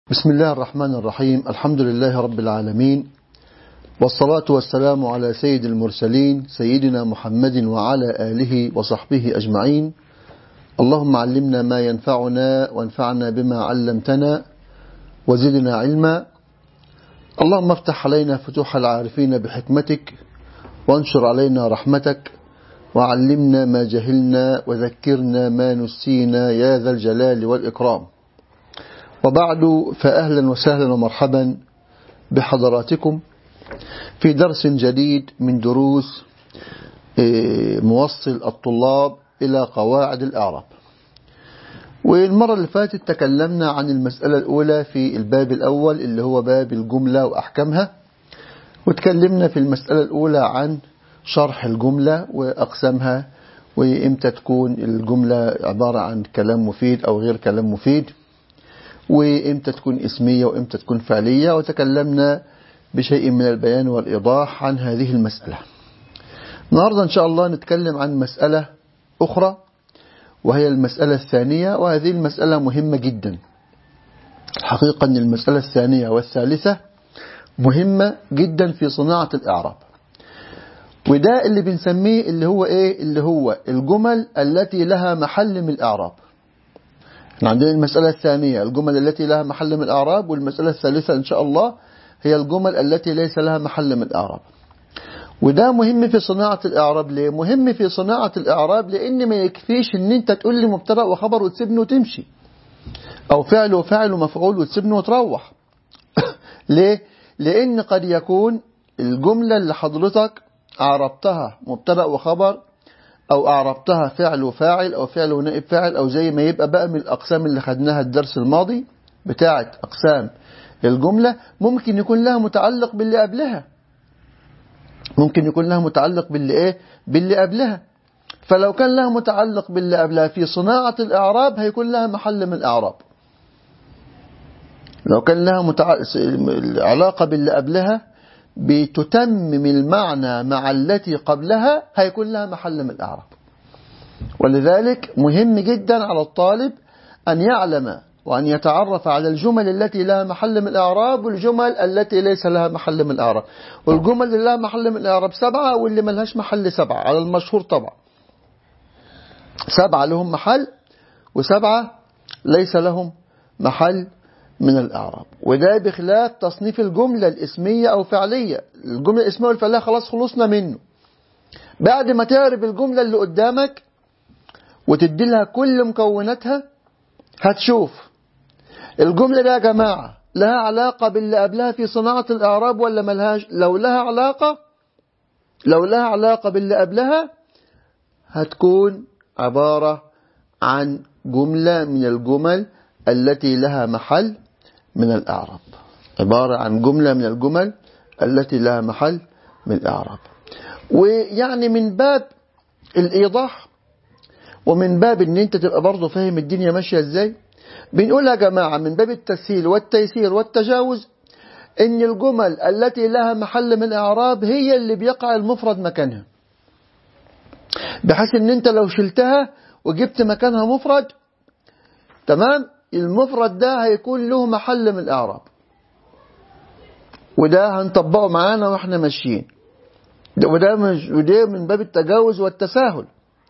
بسم الله الرحمن الرحيم. الحمد لله رب العالمين، والصلاة والسلام على سيد المرسلين سيدنا محمد وعلى آله وصحبه أجمعين. اللهم علمنا ما ينفعنا وانفعنا بما علمتنا وزدنا علما. اللهم افتح علينا فتوح العارفين بحكمتك، وانشر علينا رحمتك، وعلمنا ما جهلنا وذكرنا ما نسينا يا ذا الجلال والإكرام. وبعد، فأهلا وسهلا ومرحبا بحضراتكم في درس جديد من دروس موصل الطلاب إلى قواعد الإعراب. والمرة اللي فاتت تكلمنا عن المسألة الأولى في الباب الأول اللي هو باب الجملة وأحكامها، وتكلمنا في المسألة الأولى عن شرح الجملة وأقسامها، وإمتى تكون الجملة عبارة عن كلام مفيد أو غير كلام مفيد، وإمتى تكون اسمية وإمتى تكون فعلية، وتكلمنا بشيء من البيان والإيضاح عن هذه المسألة. النهاردة إن شاء الله نتكلم عن مسألة أخرى، وهي المسألة الثانية، وهذه المسألة مهمة جدا. الحقيقة أن المسألة الثانية والثالثة مهمة جدا في صناعة الإعراب، وده اللي بنسميه اللي هو الجمل التي لها محل من الإعراب. عندنا المسألة الثانية الجمل التي لها محل من الإعراب، والمسألة الثالثة إن شاء الله هي الجمل التي ليس لها محل من الإعراب. وده مهم في صناعة الإعراب. ليه مهم في صناعة الإعراب؟ لأن ما يكفيش إن أنت تقول لي مبتدأ وخبر وتسيبني وتمشي، أو فعل وفاعل ومفعول وتسيبني وتروح. ليه؟ لأن قد يكون الجملة اللي حضرتك أعربتها مبتدأ وخبر، أو أعربتها فعل وفاعل أو فعل ونائب فاعل، أو زي ما يبقى بقى من الأقسام اللي خدناها الدرس الماضي بتاعة أقسام الجملة، ممكن يكون لها متعلق باللي قبلها، ممكن يكون لها متعلق باللي قبلها. فلو كان لها متعلق باللي قبلها في صناعة الإعراب هيكون لها محل من الإعراب. لو كان لها علاقة باللي قبلها بتتمم المعنى مع التي قبلها هيكون لها محل من الإعراب. ولذلك مهم جدا على الطالب أن يعلم وأن يتعرف على الجمل التي لها محل من الإعراب والجمل التي ليس لها محل من الإعراب. والجمل اللي لها محل من الإعراب 7، واللي ما لهاش محل 7 على المشهور طبعا. 7 لهم محل، و7 ليس لهم محل من الإعراب. وده بخلاف تصنيف الجملة الاسمية أو فعلية. الجملة الاسمية والفعلية خلاص خلصنا منه. بعد ما تعرف الجملة اللي قدامك وتدي لها كل مكوناتها، هتشوف الجملة دي يا جماعة لها علاقة باللي قبلها في صناعة الإعراب ولا ملهاش. لو لها علاقة باللي قبلها هتكون عبارة عن جملة من الجمل التي لها محل من الإعراب، عبارة عن جملة من الجمل التي لها محل من الإعراب. ويعني من باب الإيضاح ومن باب ان انت تبقى برضه فاهم الدنيا ماشية ازاي، بنقول يا جماعة من باب التسهيل والتيسير والتجاوز ان الجمل التي لها محل من الإعراب هي اللي بيقع المفرد مكانها، بحيث ان انت لو شلتها وجبت مكانها مفرد، تمام، المفرد ده هيكون له محل من الإعراب. وده هنطبقه معانا واحنا ماشيين. وده من باب التجاوز والتساهل،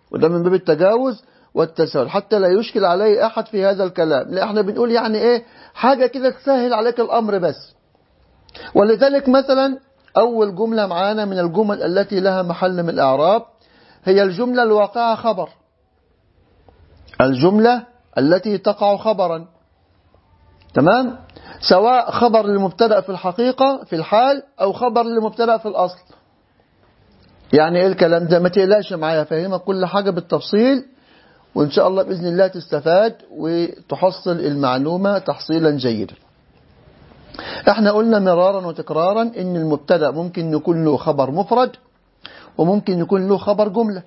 حتى لا يشكل عليه أحد في هذا الكلام. لا، احنا بنقول يعني حاجة كده تسهل عليك الأمر بس. ولذلك مثلا أول جملة معانا من الجمل التي لها محل من الإعراب هي الجملة الواقعة خبر، الجملة التي تقع خبرا، تمام، سواء خبر للمبتدأ في الحقيقة في الحال أو خبر للمبتدأ في الأصل. يعني الكلام ده؟ ما تقلقش معايا، فاهمك كل حاجة بالتفصيل، وإن شاء الله بإذن الله تستفاد وتحصل المعلومة تحصيلا جيدا. احنا قلنا مرارا وتكرارا إن المبتدأ ممكن يكون له خبر مفرد وممكن يكون له خبر جملة.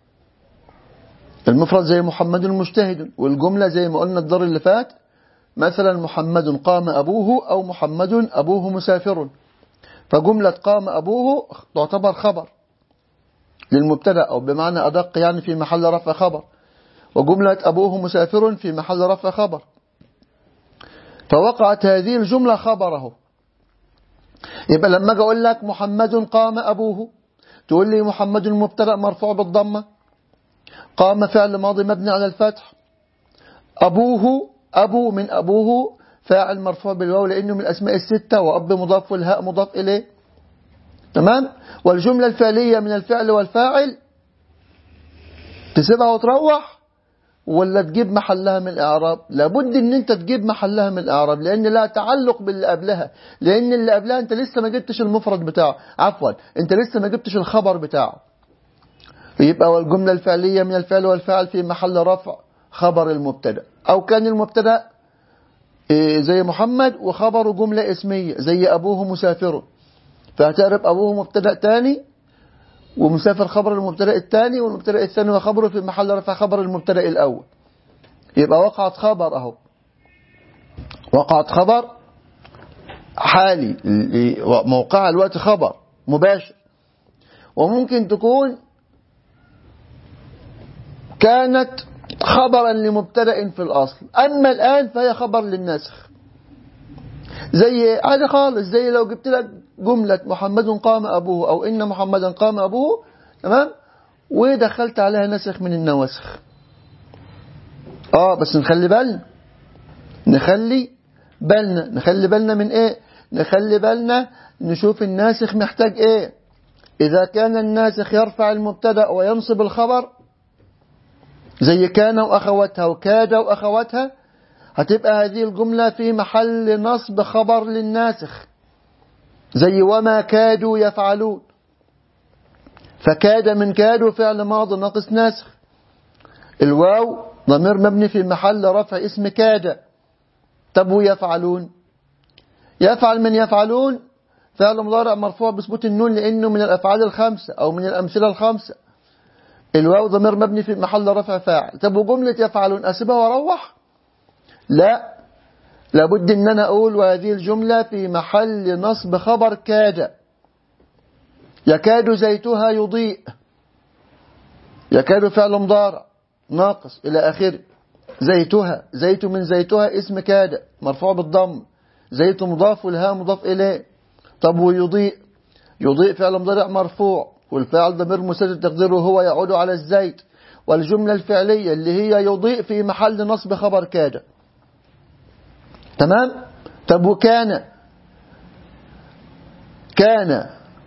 المفرد زي محمد مجتهد، والجملة زي ما قلنا الدار اللي فات مثلا محمد قام أبوه، أو محمد أبوه مسافر. فجملة قام أبوه تعتبر خبر للمبتدأ، أو بمعنى أدق يعني في محل رفع خبر، وجملة أبوه مسافر في محل رفع خبر. فوقعت هذه الجملة خبره. يبقى لما أجي أقول لك محمد قام أبوه، تقول لي محمد مبتدأ مرفوع بالضمة، قام فعل ماضي مبني على الفتح، أبوه أبو من أبوه فاعل مرفوع بالواو لأنه من الأسماء الستة، وأب مضاف والهاء مضاف إليه. تمام. والجملة الفعلية من الفعل والفاعل تسيبها وتروح ولا تجيب محلها من الإعراب؟ لابد ان انت تجيب محلها من الإعراب، لان لا تعلق باللي قبلها، لان اللي قبلها انت لسه ما جبتش المفرد بتاعه، عفوا انت لسه ما جبتش الخبر بتاعه. يبقى والجملة الفعلية من الفعل والفاعل في محل رفع خبر المبتدا، او كان المبتدا زي محمد وخبره جملة اسمية زي أبوه مسافر، فهتعرف أبوه مبتدا تاني ومسافر خبر المبتدا الثاني، والمبتدا الثاني وخبره في محل رفع خبر المبتدا الأول. يبقى وقعت خبر أهو، وقعت خبر حالي موقع الوقت خبر مباشر، وممكن تكون كانت خبرا لمبتدا في الأصل، أما الآن فهي خبر للناسخ. زي عادي خالص، زي لو جبت لك جملة محمد قام أبوه أو إن محمدا قام أبوه، تمام، ودخلت عليها نسخ من النواسخ. بس نخلي بالنا من إيه؟ نخلي بالنا نشوف الناسخ محتاج إيه. إذا كان الناسخ يرفع المبتدأ وينصب الخبر زي كان وأخواتها وكاد وأخواتها، هتبقى هذه الجملة في محل نصب خبر للناسخ زي وما كادوا يفعلون، فكاد من كادوا فعل ماضي ناقص ناسخ، الواو ضمير مبني في محل رفع اسم كاد. طب ويفعلون، يفعل من يفعلون فعل مضارع مرفوع بثبوت النون لأنه من الأفعال الخمسة أو من الأمثلة الخمسة، الواو ضمير مبني في محل رفع فاعل. طب وجملة يفعلون أسيبها وأروح؟ لا، لابد ان انا اقول وهذه الجملة في محل نصب خبر كاد. يكاد زيتها يضيء، يكاد فعل مضارع ناقص الى اخره، زيتها زيت من زيتها اسم كاد مرفوع بالضم، زيت مضاف والهاء مضاف اليه. طب ويضيء، يضيء فعل مضارع مرفوع والفاعل ضمير مستتر تقديره هو يعود على الزيت، والجملة الفعلية اللي هي يضيء في محل نصب خبر كاد. تمام. طب وكان، كان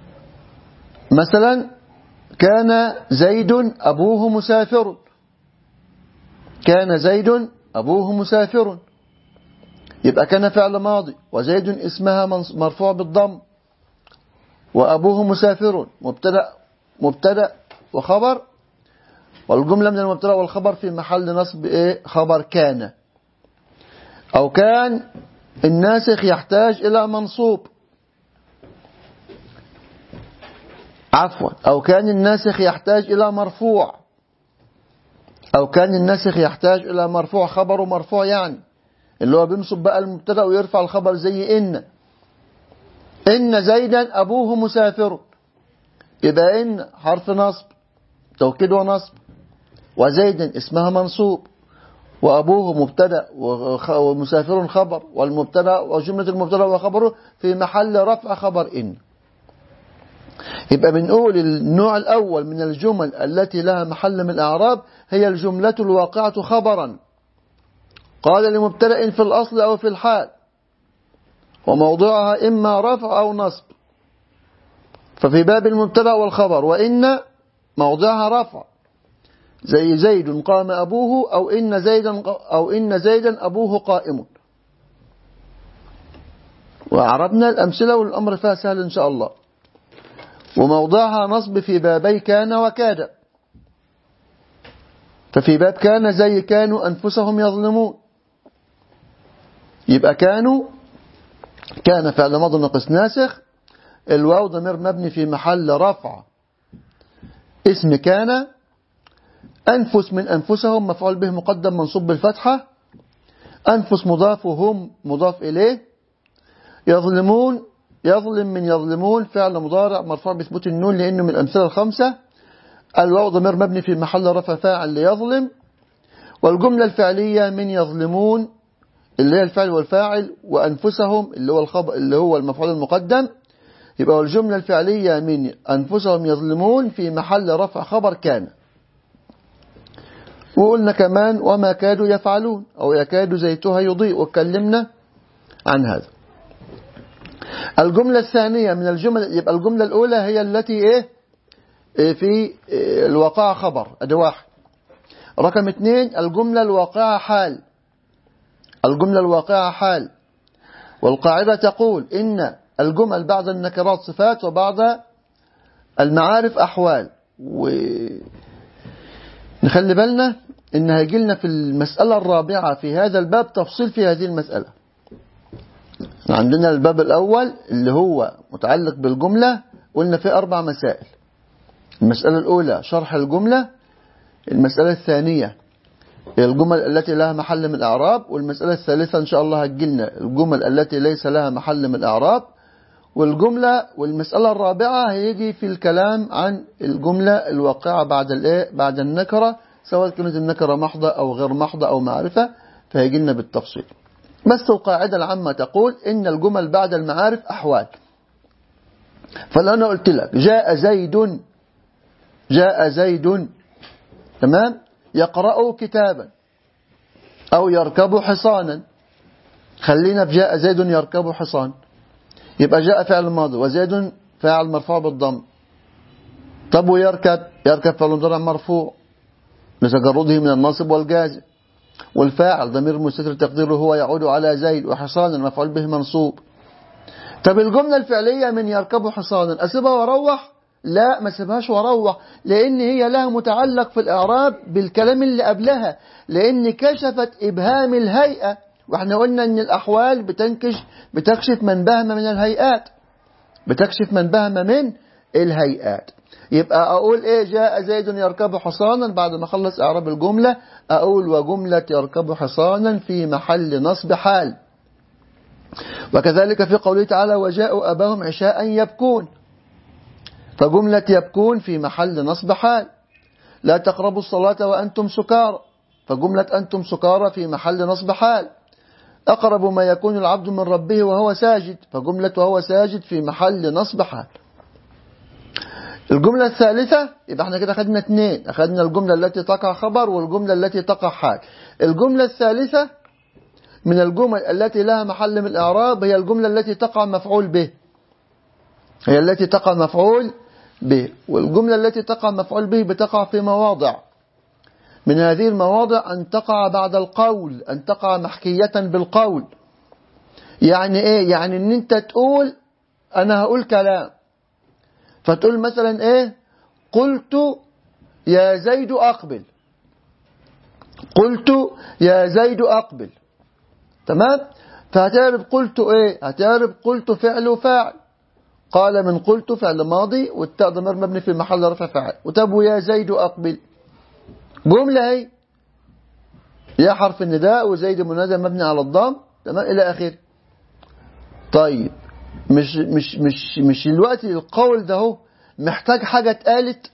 مثلا كان زيد أبوه مسافر، كان زيد أبوه مسافر، يبقى كان فعل ماضي وزيد اسمها مرفوع بالضم وأبوه مسافر مبتدأ وخبر، والجملة من المبتدأ والخبر في محل نصب خبر كان. أو كان الناسخ يحتاج إلى منصوب، عفوا أو كان الناسخ يحتاج إلى مرفوع، أو كان الناسخ يحتاج إلى مرفوع خبره مرفوع، يعني اللي هو بينصب بقى المبتدأ ويرفع الخبر زي إن زيدا أبوه مسافر، يبقى إن حرف نصب توكيد ونصب، وزيدا اسمها منصوب، وأبوه مبتدأ ومسافر خبر، والمبتدأ وجملة المبتدأ وخبره في محل رفع خبر إن. يبقى بنقول النوع الأول من الجمل التي لها محل من الأعراب هي الجملة الواقعة خبرا قال لمبتدأ في الأصل أو في الحال، وموضوعها إما رفع أو نصب، ففي باب المبتدأ والخبر وإن موضعها رفع زي زيد قام أبوه أو إن زيدا أبوه قائم. وعربنا الأمثلة والأمر فيها سهل إن شاء الله. وموضعها نصب في بابي كان وكاد، ففي باب كان زي كانوا أنفسهم يظلمون، يبقى كان فعل ماضي ناقص ناسخ، الواو ضمير مبني في محل رفع اسم كان، أنفس من أنفسهم مفعول به مقدم منصوب بالفتحة، أنفس مضاف وهم مضاف إليه، يظلمون يظلم من يظلمون فعل مضارع مرفوع بثبوت النون لأنه من الأمثلة الخمسة، الواو ضمير مبني في محل رفع فاعل ليظلم، والجملة الفعلية من يظلمون اللي هي الفعل والفاعل، وأنفسهم اللي هو الخبر اللي هو المفعول المقدم. يبقى الجملة الفعلية من أنفسهم يظلمون في محل رفع خبر كان. وقلنا كمان وما كادوا يفعلون أو يكاد زيتها يضيء، واتكلمنا عن هذا. الجملة الثانية من الجمل، يبقى الجملة الأولى هي التي في الواقع خبر، أدي واحد. رقم 2 الجملة الواقعة حال. الجملة الواقعة حال، والقاعدة تقول إن الجمل بعد النكرات صفات وبعد المعارف أحوال. ونخلي بالنا إن هيجي لنا في المسألة الرابعة في هذا الباب تفصيل في هذه المسألة. عندنا الباب الأول اللي هو متعلق بالجملة، قلنا فيه 4 مسائل. المسألة الأولى شرح الجملة، المسألة الثانية الجمل التي لها محل من الإعراب، والمسألة الثالثة إن شاء الله هتجيلنا الجمل التي ليس لها محل من الإعراب، والمسألة الرابعة هيجي في الكلام عن الجملة الواقعة بعد النكرة، سواء كانت النكرة محضة أو غير محضة أو معرفة، فهيجيلنا بالتفصيل. بس القاعدة العامة تقول إن الجمل بعد المعارف أحوال. فالآن أنا قلت لك جاء زيد تمام، يقرأ كتابا أو يركب حصانا. خلينا بجاء زيد يركب حصان، يبقى جاء فعل ماضي وزيد فاعل مرفوع بالضم. طب ويركب فعل مضارع مرفوع لتجرده من الناصب والجازم، والفاعل ضمير مستتر تقديره هو يعود على زيد، وحصانا مفعول به منصوب. طب الجملة الفعلية من يركب حصانا أسيبها واروح؟ لا، ما سيبهاش واروح، لأن هي لها متعلق في الإعراب بالكلام اللي قبلها، لأن كشفت إبهام الهيئة، واحنا قلنا أن الأحوال بتكشف من بهم من الهيئات، يبقى أقول جاء زيد يركب حصانا، بعد ما خلص إعراب الجملة أقول وجملة يركب حصانا في محل نصب حال. وكذلك في قوله تعالى وجاءوا أباهم عشاء يبكون، فجملة يبكون في محل نصب حال. لا تقربوا الصلاة وأنتم سكارى، فجملة أنتم سكارى في محل نصب حال. أقرب ما يكون العبد من ربه وهو ساجد، فجملة وهو ساجد في محل نصب حال. الجملة الثالثة، يبقى احنا كده خدنا 2، أخذنا الجملة التي تقع خبر والجملة التي تقع حال. الجملة الثالثة من الجمل التي لها محل من الإعراب هي الجملة التي تقع مفعول به، والجملة التي تقع مفعول به بتقع في مواضع. من هذه المواضع أن تقع بعد القول، أن تقع محكية بالقول. يعني إيه؟ يعني أن أنت تقول أنا هقول كلام، فتقول مثلا قلت يا زيد أقبل، تمام؟ فهتعرب قلت هتعرب قلت فعل وفاعل، قال من قلت فعل ماضي والتاء ضمير مبني في محل رفع فاعل، وتبو يا زيد أقبل جملة هي، يا حرف النداء وزيد منادى مبني على الضم، تمام إلى آخره. طيب مش الوقت القول ده هو محتاج حاجة اتقالت؟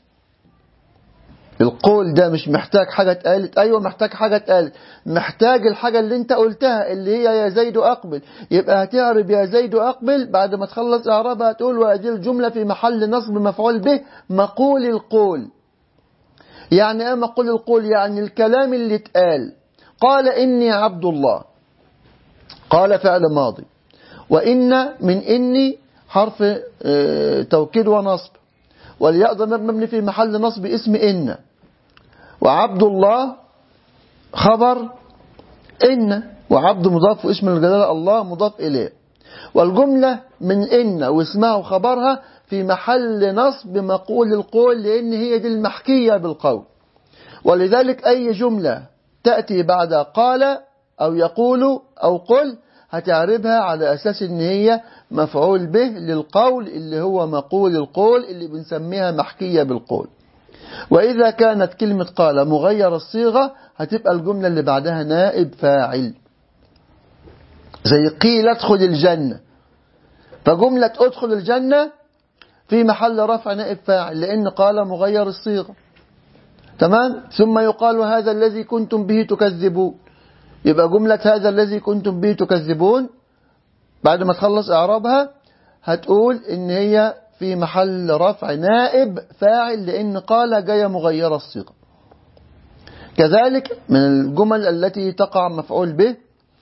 القول ده مش محتاج حاجة اتقالت؟ أيوة محتاج حاجة اتقالت، محتاج الحاجة اللي انت قلتها اللي هي يا زيد أقبل. يبقى هتعرب يا زيد أقبل، بعد ما تخلص إعرابها هتقول وهذه الجملة في محل نصب مفعول به مقول القول. يعني ايه مقول القول؟ يعني الكلام اللي اتقال. قال إني عبد الله، قال فعل ماضي، وإن من إني حرف توكيد ونصب، والياء ضمير مبني في محل نصب اسم إن، وعبد الله خبر إن، وعبد مضاف واسم الجلالة الله مضاف إليه. والجملة من إن واسمها وخبرها في محل نصب مقول القول، لأن هي دي المحكية بالقول. ولذلك أي جملة تأتي بعد قال أو يقول أو قل هتعربها على أساس إن هي مفعول به للقول اللي هو مقول القول اللي بنسميها محكية بالقول. وإذا كانت كلمة قال مغير الصيغة هتبقى الجملة اللي بعدها نائب فاعل، زي قيل ادخل الجنة، فجملة ادخل الجنة في محل رفع نائب فاعل لأن قال مغير الصيغة، تمام. ثم يقال هذا الذي كنتم به تكذبون، يبقى جملة هذا الذي كنتم به تكذبون بعد ما تخلص إعرابها هتقول إن هي في محل رفع نائب فاعل، لأن قال جاية مغيرة الصيغة. كذلك من الجمل التي تقع مفعول به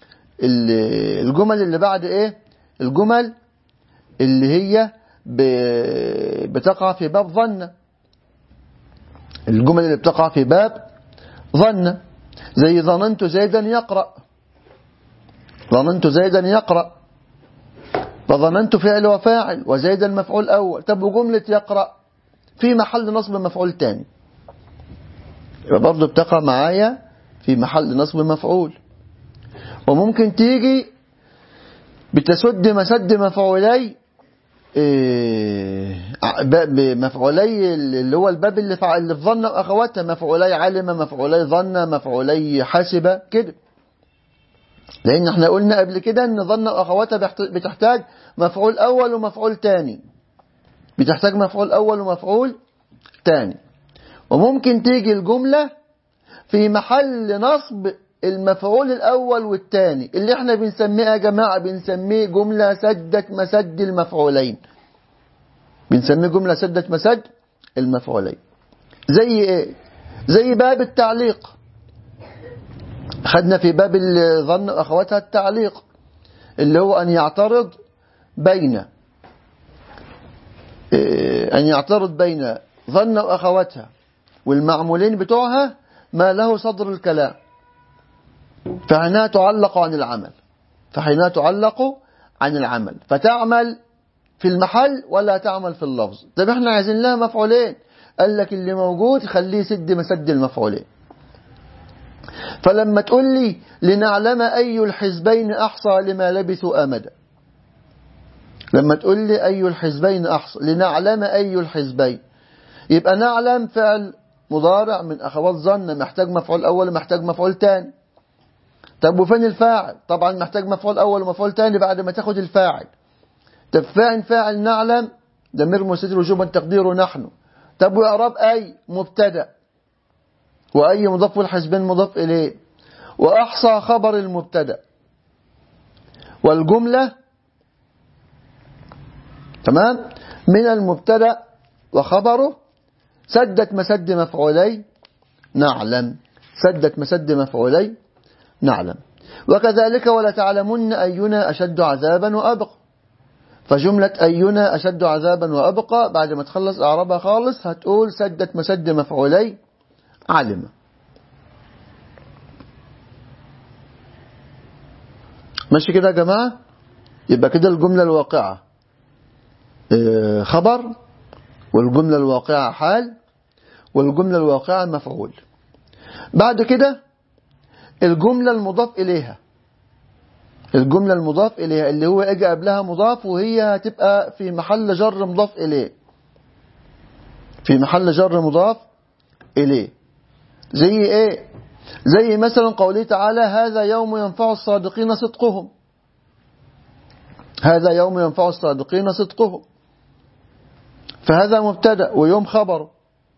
الجمل اللي بعد إيه؟ الجمل اللي هي بتقع في باب ظن. الجمل اللي بتقع في باب ظن زي ظننت زيدا يقرأ. ظننت زيدا يقرأ، فظننت فعل وفاعل وزيدا مفعول أول. طب وجملة يقرأ في محل نصب مفعول تاني، يبقى برضه بتقع معايا في محل نصب مفعول. وممكن تيجي بتسد مسد مفعولي مفعولي اللي هو الباب اللي في ظن وأخواتها، مفعولي علم، مفعولي ظن، مفعولي حاسبة كده. لأن احنا قلنا قبل كده ان ظن وأخواتها بتحتاج مفعول أول ومفعول تاني، بتحتاج مفعول أول ومفعول تاني. وممكن تيجي الجملة في محل نصب المفعول الأول والتاني، اللي احنا بنسميه يا جماعة بنسميه جملة سدت مسد المفعولين. بنسميه جملة سدت مسد المفعولين. زي ايه؟ زي باب التعليق. خدنا في باب الظن وأخواتها التعليق اللي هو أن يعترض بين ظن وأخواتها والمعمولين بتوعها ما له صدر الكلام، فهنا تعلق عن العمل، فتعمل في المحل ولا تعمل في اللفظ. طب احنا عايزين لها مفعولين، قال لك اللي موجود خليه سد مسد المفعولين. فلما تقول لي لنعلم أي الحزبين أحصى لما لبثوا أمدا، لما تقول لي أي الحزبين أحصى، لنعلم أي الحزبين، يبقى نعلم فعل مضارع من أخوات ظن محتاج مفعول أول ومحتاج مفعول تاني. طب وفين الفاعل؟ طبعا محتاج مفعول أول ومفعول تاني بعد ما تاخد الفاعل. طب فاعل نعلم ضمير مستتر وجوبا تقديره نحن. طب وإعراب أي مبتدأ، وأي مضاف والحزبين مضاف إليه، وأحصى خبر المبتدأ، والجملة تمام من المبتدأ وخبره سدت مسد مفعولي نعلم، سدت مسد مفعولي نعلم. وكذلك ولتعلمن أينا أشد عذابا وأبقى، فجملة أينا أشد عذابا وأبقى بعد ما تخلص أعرابها خالص هتقول سدت مسد مفعولي علم. ماشي كده يا جماعة؟ يبقى كده الجملة الواقعة خبر، والجملة الواقعة حال، والجملة الواقعة مفعول. بعد كده الجملة المضاف إليها، الجملة المضاف إليها اللي هو اجى قبلها مضاف وهي هتبقى في محل جر مضاف إليه، في محل جر مضاف إليه. زي إيه؟ زي مثلا قوله تعالى هذا يوم ينفع الصادقين صدقهم، هذا يوم ينفع الصادقين صدقهم، فهذا مبتدأ ويوم خبر.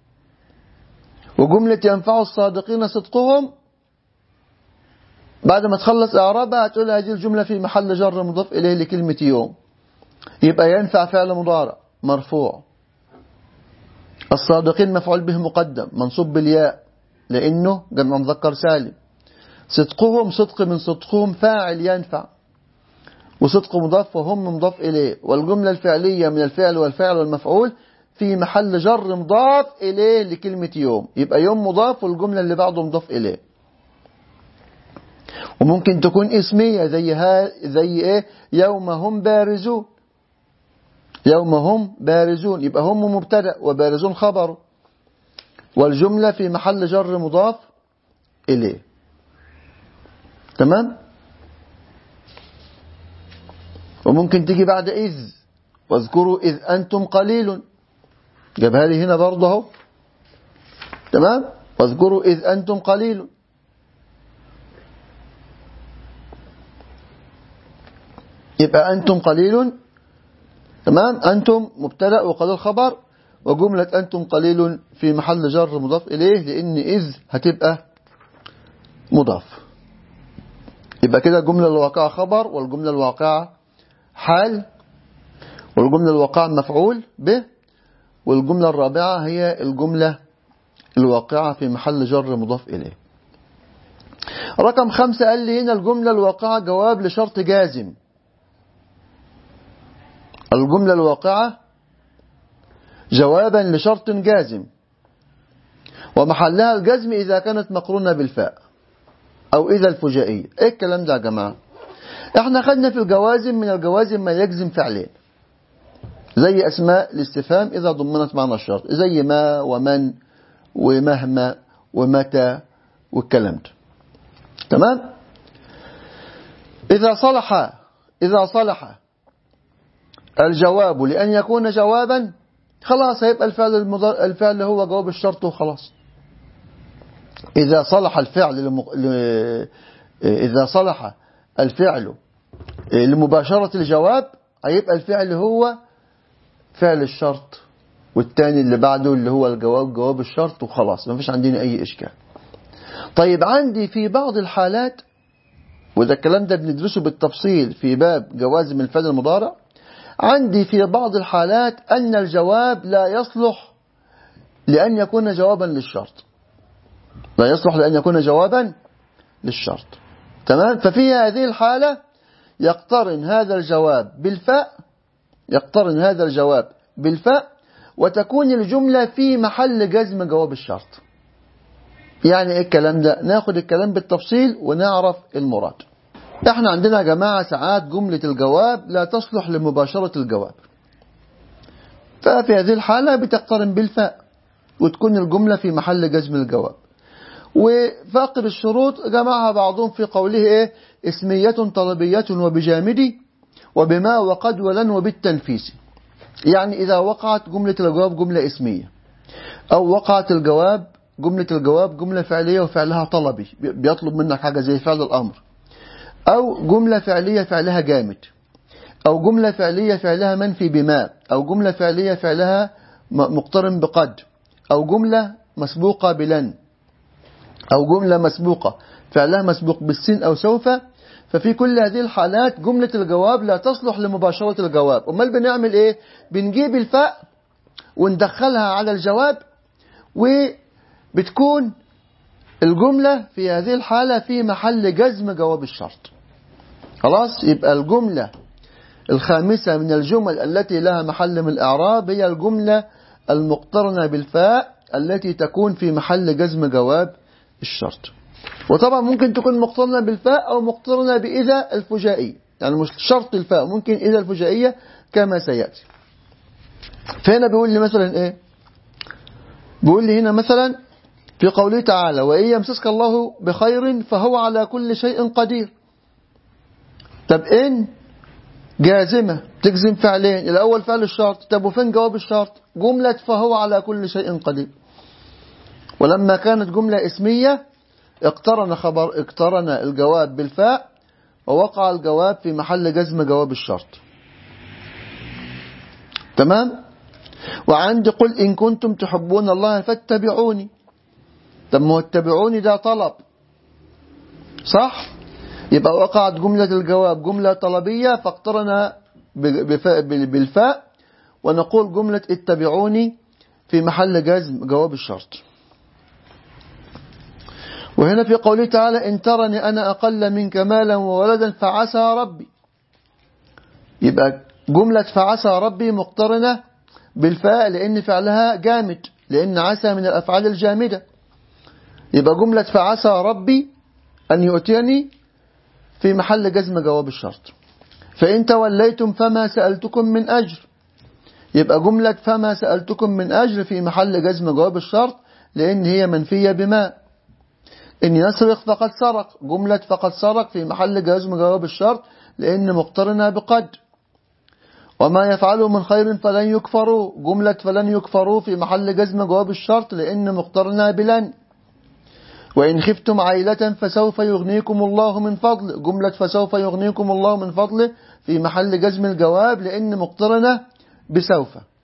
وجملة ينفع الصادقين صدقهم بعد ما تخلص إعرابها هتقول هذه الجملة في محل جر مضاف إليه لكلمة يوم، يبقى ينفع فعل مضارع مرفوع، الصادقين مفعول به مقدم منصوب بالياء لأنه جمع مذكر سالم، صدقهم صدق من صدقهم فاعل ينفع، وصدق مضاف وهم مضاف إليه، والجملة الفعلية من الفعل والفعل والمفعول في محل جر مضاف إليه لكلمة يوم، يبقى يوم مضاف والجملة اللي بعده مضاف إليه. وممكن تكون اسمية زي ايه؟ يوم هم بارزون، يوم هم بارزون، يبقى هم مبتدأ وبارزون خبر، والجملة في محل جر مضاف إليه. تمام؟ وممكن تيجي بعد إذ، واذكروا إذ أنتم قليل، جابها لي هنا برضه اهو. تمام؟ واذكروا إذ أنتم قليل، يبقى أنتم قليل. تمام؟ أنتم مبتدأ وقليل خبر، وجملة أنتم قليل في محل جر مضاف إليه لأن إذ هتبقى مضاف. يبقى كده الجملة الواقعة خبر، والجملة الواقعة حال، والجملة الواقعة مفعول به، والجملة الرابعة هي الجملة الواقعة في محل جر مضاف إليه. رقم 5 قال لي هنا الجملة الواقعة جواب لشرط جازم. الجملة الواقعة جوابا لشرط جازم، ومحلها الجزم إذا كانت مقرونة بالفاء أو إذا الفجائية. إيه الكلام ده يا جماعة؟ إحنا خدنا في الجوازم من الجوازم ما يجزم فعلين، زي أسماء الاستفهام إذا ضمنت معنى الشرط، زي ما ومن ومهما ومتى والكلام ده. تمام؟ إذا صلح الجواب لأن يكون جوابا، خلاص هيبقى الفعل هو جواب الشرط وخلاص. إذا صلح الفعل لمباشرة الجواب، هيبقى الفعل هو فعل الشرط، والتاني اللي بعده اللي هو الجواب جواب الشرط وخلاص، ما فيش عندنا أي إشكال. طيب عندي في بعض الحالات، وده الكلام ده بندرسه بالتفصيل في باب جوازم الفعل المضارع، عندي في بعض الحالات أن الجواب لا يصلح لأن يكون جوابا للشرط، لا يصلح لأن يكون جوابا للشرط. تمام؟ ففي هذه الحالة يقترن هذا الجواب بالفاء، وتكون الجملة في محل جزم جواب الشرط. يعني ايه الكلام ده؟ ناخد الكلام بالتفصيل ونعرف المراد. احنا عندنا يا جماعة ساعات جملة الجواب لا تصلح لمباشرة الجواب، ففي هذه الحالة بتقترن بالفاء وتكون الجملة في محل جزم الجواب. وفاقد الشروط جمعها بعضهم في قوله ايه؟ اسمية طلبية وبجامدي وبما وقد ولن وبالتنفيس. يعني إذا وقعت جملة الجواب جملة اسمية، أو وقعت جملة الجواب جملة فعلية وفعلها طلبي بيطلب منك حاجة زي فعل الأمر، أو جملة فعلية فعلها جامد، أو جملة فعلية فعلها منفي بما، أو جملة فعلية فعلها مقترن بقد، أو جملة مسبوقة بلن، أو جملة مسبوقة فعلها مسبوق بالسين أو سوف. ففي كل هذه الحالات جملة الجواب لا تصلح لمباشرة الجواب. أمال بنعمل إيه؟ بنجيب الفاء وندخلها على الجواب، وبتكون الجملة في هذه الحالة في محل جزم جواب الشرط. خلاص؟ يبقى الجملة الخامسة من الجمل التي لها محل من الإعراب هي الجملة المقترنة بالفاء التي تكون في محل جزم جواب الشرط. وطبعا ممكن تكون مقترنة بالفاء أو مقترنة بإذا الفجائية، يعني مش شرط الفاء، ممكن إذا الفجائية كما سيأتي. فهنا بيقول لي مثلا إيه؟ بيقول لي هنا مثلا في قوله تعالى وإن يمسسك الله بخير فهو على كل شيء قدير. طب إن جازمة تجزم فعلين، الأول فعل الشرط، طب وفين جواب الشرط؟ جملة فهو على كل شيء قدير. ولما كانت جملة اسمية اقترن الجواب بالفاء، ووقع الجواب في محل جزم جواب الشرط. تمام؟ وعندي قل إن كنتم تحبون الله فاتبعوني. طب ما هو اتبعوني ده طلب، صح؟ يبقى وقعت جملة الجواب جملة طلبية فاقترن بالفاء، ونقول جملة اتبعوني في محل جزم جواب الشرط. وهنا في قوله تعالى إن ترني أنا أقل منك مالا وولدا فعسى ربي، يبقى جملة فعسى ربي مقترنة بالفاء لأن فعلها جامد، لأن عسى من الأفعال الجامدة. يبقى جملة فعسى ربي أن يؤتيني في محل جزم جواب الشرط. فإن توليتم فما سألتكم من أجر، يبقى جملة فما سألتكم من أجر في محل جزم جواب الشرط لأن هي منفية بما. إن يسرق فقد سرق، جملة فقد سرق في محل جزم جواب الشرط لأن مقترنة بقد. وما يفعلوا من خير فلن يكفروا، جملة فلن يكفروا في محل جزم جواب الشرط لأن مقترنة بلن. وإن خفتم عائلة فسوف يغنيكم الله من فضل، جملة فسوف يغنيكم الله من فضله في محل جزم الجواب لأن مقترنة بسوف.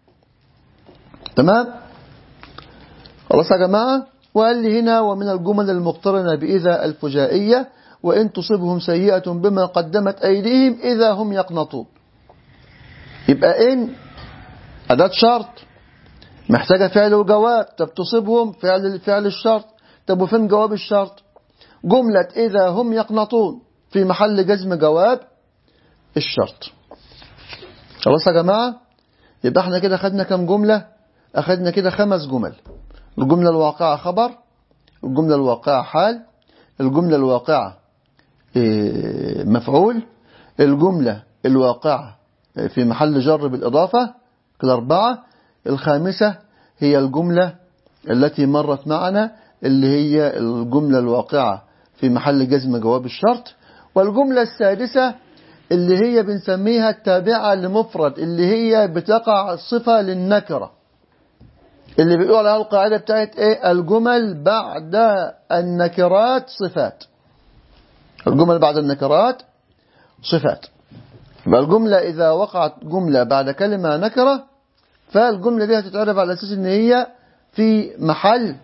تمام؟ خلاص يا جماعة؟ وقال لي هنا ومن الجمل المقترنة بإذا الفجائية وإن تصبهم سيئة بما قدمت أيديهم إذا هم يقنطون. يبقى إن أداة شرط محتاجة فعل وجواب. طب تصيبهم فعل الشرط. طب وفين جواب الشرط؟ جملة إذا هم يقنطون في محل جزم جواب الشرط. خلاص يا جماعة؟ يبقى احنا كده خدنا كم جملة؟ أخدنا كده 5 جمل. الجملة الواقعة خبر، الجملة الواقعة حال، الجملة الواقعة مفعول، الجملة الواقعة في محل جر بالإضافة، كده 4. الخامسة هي الجملة التي مرت معنا اللي هي الجملة الواقعة في محل جزم جواب الشرط. والجملة السادسة اللي هي بنسميها التابعة لمفرد، اللي هي بتقع صفة للنكرة، اللي بيقول عليها القاعدة بتاعت ايه؟ الجمل بعد النكرات صفات. الجمل بعد النكرات صفات. يبقى الجملة إذا وقعت جملة بعد كلمة نكرة فالجملة دي هتتعرف على أساس إن هي في محل.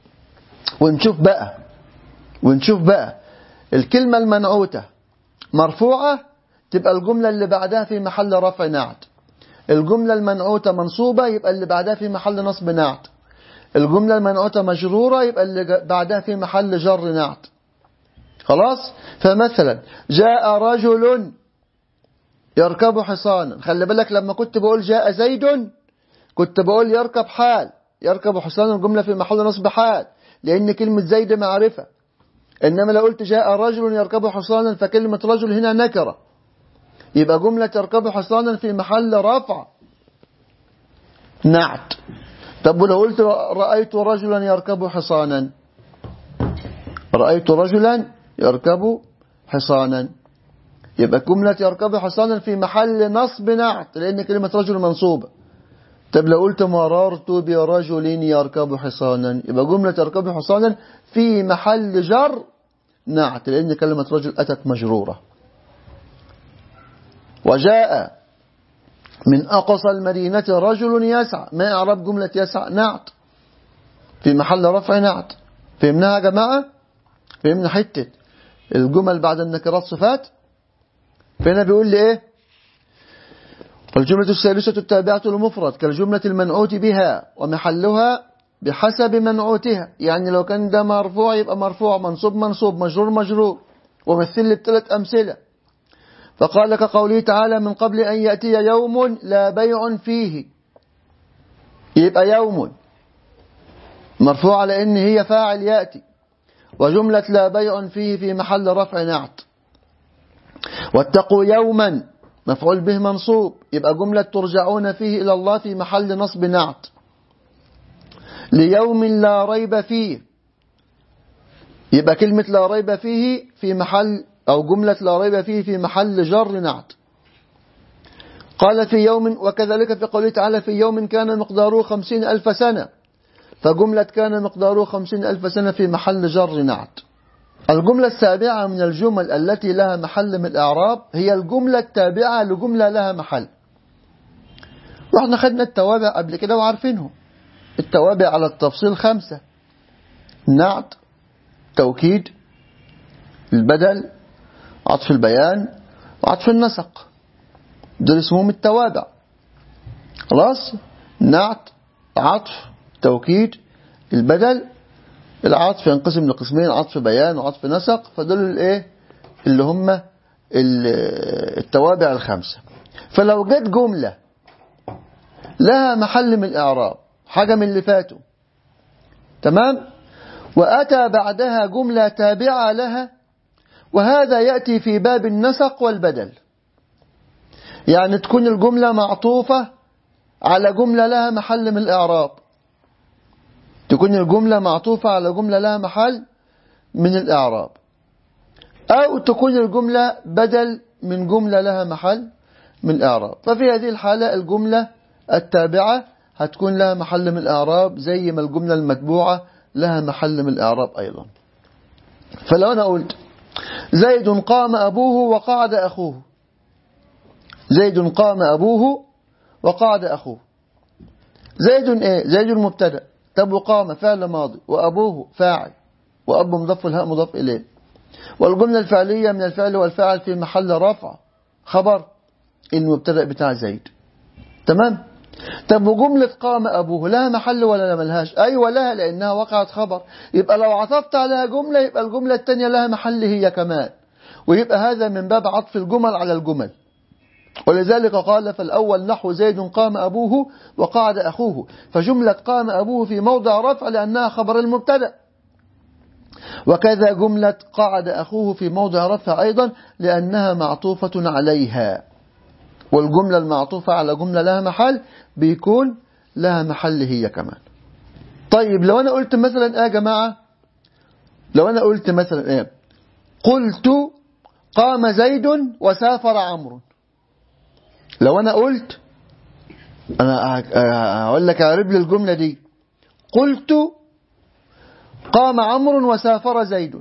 ونشوف بقى الكلمة المنعوتة مرفوعة تبقى الجملة اللي بعدها في محل رفع نعت. الجملة المنعوتة منصوبة يبقى اللي بعدها في محل نصب نعت. الجملة المنعوتة مجرورة يبقى اللي بعدها في محل جر نعت. خلاص؟ فمثلا جاء رجل يركب حصانا. خلي بالك لما كنت بقول جاء زيد كنت بقول يركب حال، يركب حصانا الجملة في محل نصب حال لأن كلمة زيد معرفة. إنما لو قلت جاء رجل يركب حصانا فكلمة رجل هنا نكرة، يبقى جملة يركب حصانا في محل رفع نعت. طب ولو قلت رأيت رجلا يركب حصانا، رأيت رجلا يركب حصانا، يبقى جملة يركب حصانا في محل نصب نعت لأن كلمة رجل منصوبة. طب لو قلت مررت برجل يركب حصانا يبقى جملة يركب حصانا في محل جر نعت لأن كلمة رجل أتت مجرورة. وجاء من أقصى المدينة رجل يسعى، ما إعراب جملة يسعى؟ نعت في محل رفع نعت. فهمناها يا جماعة؟ فهمنا حتة الجمل بعد النكرات صفات؟ فهنا بيقول لي إيه؟ فالجملة الثالثة التابعة للمفرد كالجملة المنعوت بها ومحلها بحسب منعوتها. يعني لو كان ده مرفوع يبقى مرفوع، منصوب منصوب، مجرور مجرور. ومثل لي ب3 أمثلة. فقال كقوله تعالى من قبل أن يأتي يوم لا بيع فيه، يبقى يوم مرفوع على إن هي فاعل يأتي، وجملة لا بيع فيه في محل رفع نعت. واتقوا يوما مفعول به منصوب، يبقى جملة ترجعون فيه إلى الله في محل نصب نعت. ليوم لا ريب فيه، يبقى كلمة لا ريب فيه في محل أو جملة لا ريب فيه في محل جر نعت. قال في يوم، وكذلك في قوله تعالى في يوم كان مقداره 50,000 سنة، فجملة كان مقداره 50,000 سنة في محل جر نعت. الجملة السابعة من الجمل التي لها محل من الإعراب هي الجملة التابعة لجملة لها محل. واحنا خدنا التوابع قبل كده وعارفينهم. التوابع على التفصيل 5: نعت، توكيد، البدل، عطف البيان، وعطف النسق. دول اسمهم التوابع. خلاص؟ نعت، عطف، توكيد، البدل. العطف ينقسم لقسمين: عطف بيان وعطف نسق. فدول الايه اللي هم التوابع 5. فلو جت جملة لها محل من الإعراب، حاجة من اللي فاتوا، تمام، وأتى بعدها جملة تابعة لها، وهذا يأتي في باب النسق والبدل. يعني تكون الجملة معطوفة على جملة لها محل من الإعراب، تكون الجملة معطوفة على جملة لها محل من الإعراب، أو تكون الجملة بدل من جملة لها محل من الإعراب. ففي هذه الحالة الجملة التابعة هتكون لها محل من الإعراب زي ما الجملة المتبوعة لها محل من الإعراب أيضا. فلو أنا قلت زيد قام أبوه وقعد أخوه، زيد قام أبوه وقعد أخوه، زيد إيه؟ زيد مبتدأ. طب وقام فعل ماضي، وأبوه فاعل، وأب مضاف والهاء مضاف إليه. والجملة الفعلية من الفعل والفاعل في محل رفع خبر المبتدأ بتاع زيد. تمام. طب وجملة قام أبوه لها محل ولا ملهاش؟ أيوة لها، لأنها وقعت خبر. يبقى لو عطفت عليها جملة يبقى الجملة الثانية لها محل هي كمان، ويبقى هذا من باب عطف الجمل على الجمل. ولذلك قال فالأول نحو زيد قام أبوه وقعد أخوه، فجملة قام أبوه في موضع رفع لأنها خبر المبتدأ، وكذا جملة قعد أخوه في موضع رفع أيضا لأنها معطوفة عليها. والجملة المعطوفة على جملة لها محل بيكون لها محل هي كمان. طيب لو أنا قلت مثلا يا جماعة، لو أنا قلت مثلا قلت قام زيد وسافر عمرو. لو أنا قلت، أنا هقول لك أعرب لي الجملة دي، قلت قام عمرو وسافر زيد،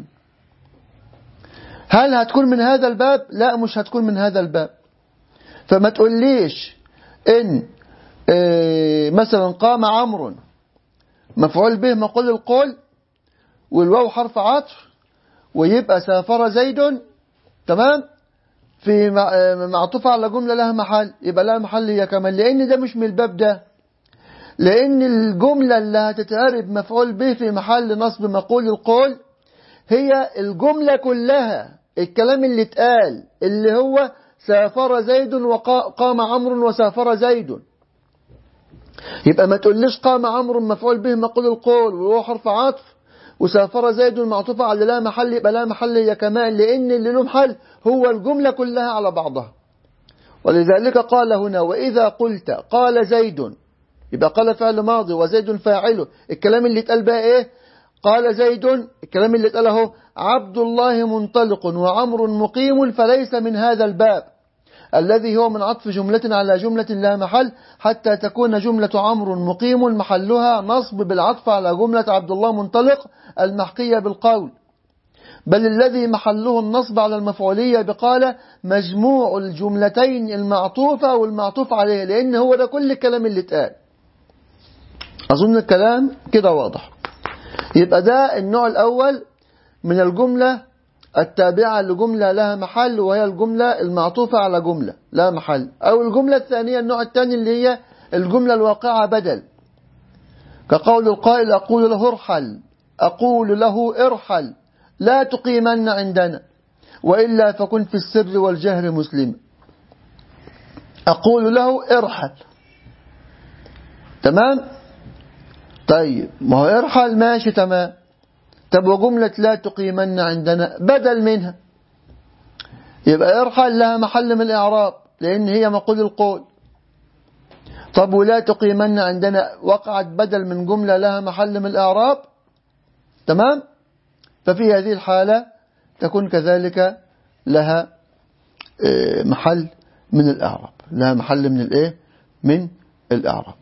هل هتكون من هذا الباب؟ لا، مش هتكون من هذا الباب. فما تقوليش إن مثلا قام عمرو مفعول به مقول القول والواو حرف عطف، ويبقى سافر زيد تمام في معطوفة على جملة لها محل، يبقى لها محل هي كمان، لأن ده مش من الباب ده. لأن الجملة اللي هتتعرب مفعول به في محل نصب مقول القول هي الجملة كلها، الكلام اللي اتقال اللي هو سافر زيد وقام عمرو وسافر زيد. يبقى ما تقوليش قام عمرو مفعول به مقول القول وهو حرف عطف وسافر زيد معطوفة على لا محل، يبقى لا محل هي كمان، لأن اللي له محل هو الجملة كلها على بعضها. ولذلك قال هنا وإذا قلت قال زيد، يبقى قال فعل ماضي وزيد فاعله. الكلام اللي اتقال بقى ايه؟ قال زيد، الكلام اللي اتقال اهو عبد الله منطلق وعمر مقيم، فليس من هذا الباب الذي هو من عطف جملة على جملة لا محل، حتى تكون جملة عمرو مقيم محلها نصب بالعطف على جملة عبد الله منطلق المحكية بالقول، بل الذي محله النصب على المفعولية بقال مجموع الجملتين المعطوفة والمعطوف عليه، لأن هو ده كل الكلام اللي اتقال. أظن الكلام كده واضح. يبقى ده النوع الأول من الجملة التابعة لجملة لها محل، وهي الجملة المعطوفة على جملة لا محل. أو الجملة الثانية، النوع الثاني اللي هي الجملة الواقعة بدل، كقول القائل أقول له ارحل، أقول له ارحل لا تقيمن عندنا وإلا فكن في السر والجهر مسلما. أقول له ارحل، تمام. طيب ما هو ارحل ماشي تمام. طب وجملة لا تقيمن عندنا بدل منها، يبقى ارحل لها محل من الإعراب لأن هي مقول القول. طب ولا تقيمن عندنا وقعت بدل من جملة لها محل من الإعراب، تمام. ففي هذه الحالة تكون كذلك لها محل من الإعراب، لها محل من الإيه؟ من الإعراب.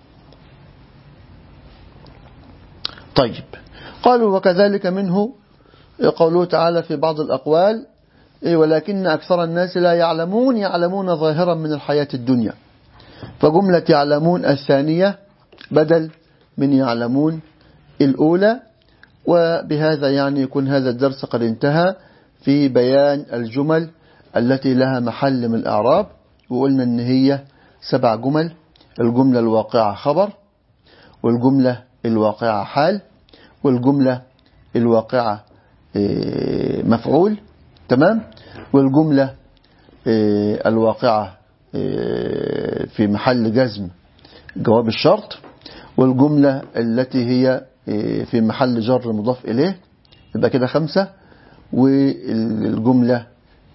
طيب قالوا وكذلك منه قوله تعالى في بعض الأقوال ولكن أكثر الناس لا يعلمون، يعلمون ظاهرا من الحياة الدنيا، فجملة يعلمون الثانية بدل من يعلمون الأولى. وبهذا يعني يكون هذا الدرس قد انتهى في بيان الجمل التي لها محل من الإعراب. وقلنا ان هي 7 جمل: الجملة الواقعة خبر، والجملة الواقعة حال، والجملة الواقعة مفعول، تمام، والجملة الواقعة في محل جزم جواب الشرط، والجملة التي هي في محل جر مضاف إليه، يبقى كده 5. والجملة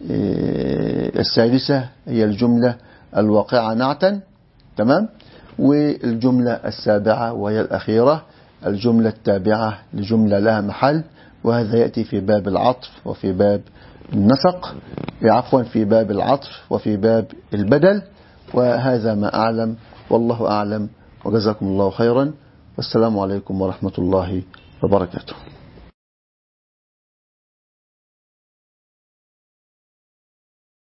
السادسة هي الجملة الواقعة نعتا، تمام. والجملة السابعة وهي الأخيرة الجملة التابعة لجملة لها محل، وهذا يأتي في باب العطف وفي باب النسق، عفوا في باب العطف وفي باب البدل. وهذا ما أعلم، والله أعلم، وجزاكم الله خيرا، والسلام عليكم ورحمة الله وبركاته.